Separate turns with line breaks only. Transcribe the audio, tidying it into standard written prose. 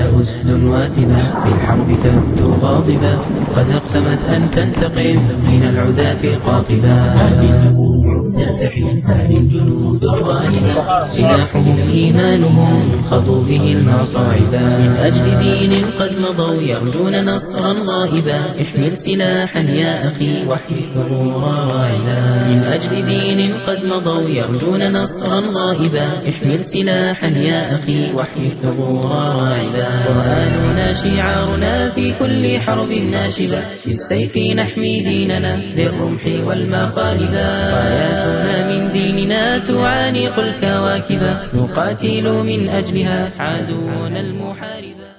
أسد واثبة في الحرب تبدو غاضبة، قد أقسمت أن تنتقم من العداة قاطبة. هذه الجنود تلتحم، هذه الجنود الغالبة، سلاحهم إيمانهم خضوا به المصاعب. من أجل دين قد مضوا يرجون نصرا غائبا، احمل سلاحا يا أخي واحمي ثغور راعدا. من أجل دين قد مضوا يرجون نصرا غائبا، احمل سلاحا يا أخي واحمي ثغور راعدا. قرآننا شعارنا في كل حرب ناشبة، بالسيف نحمي ديننا بالرمح والمقالبا. راياتنا من ديننا تعانق الكواكب، نقاتل من أجلها عدونا المحاربا.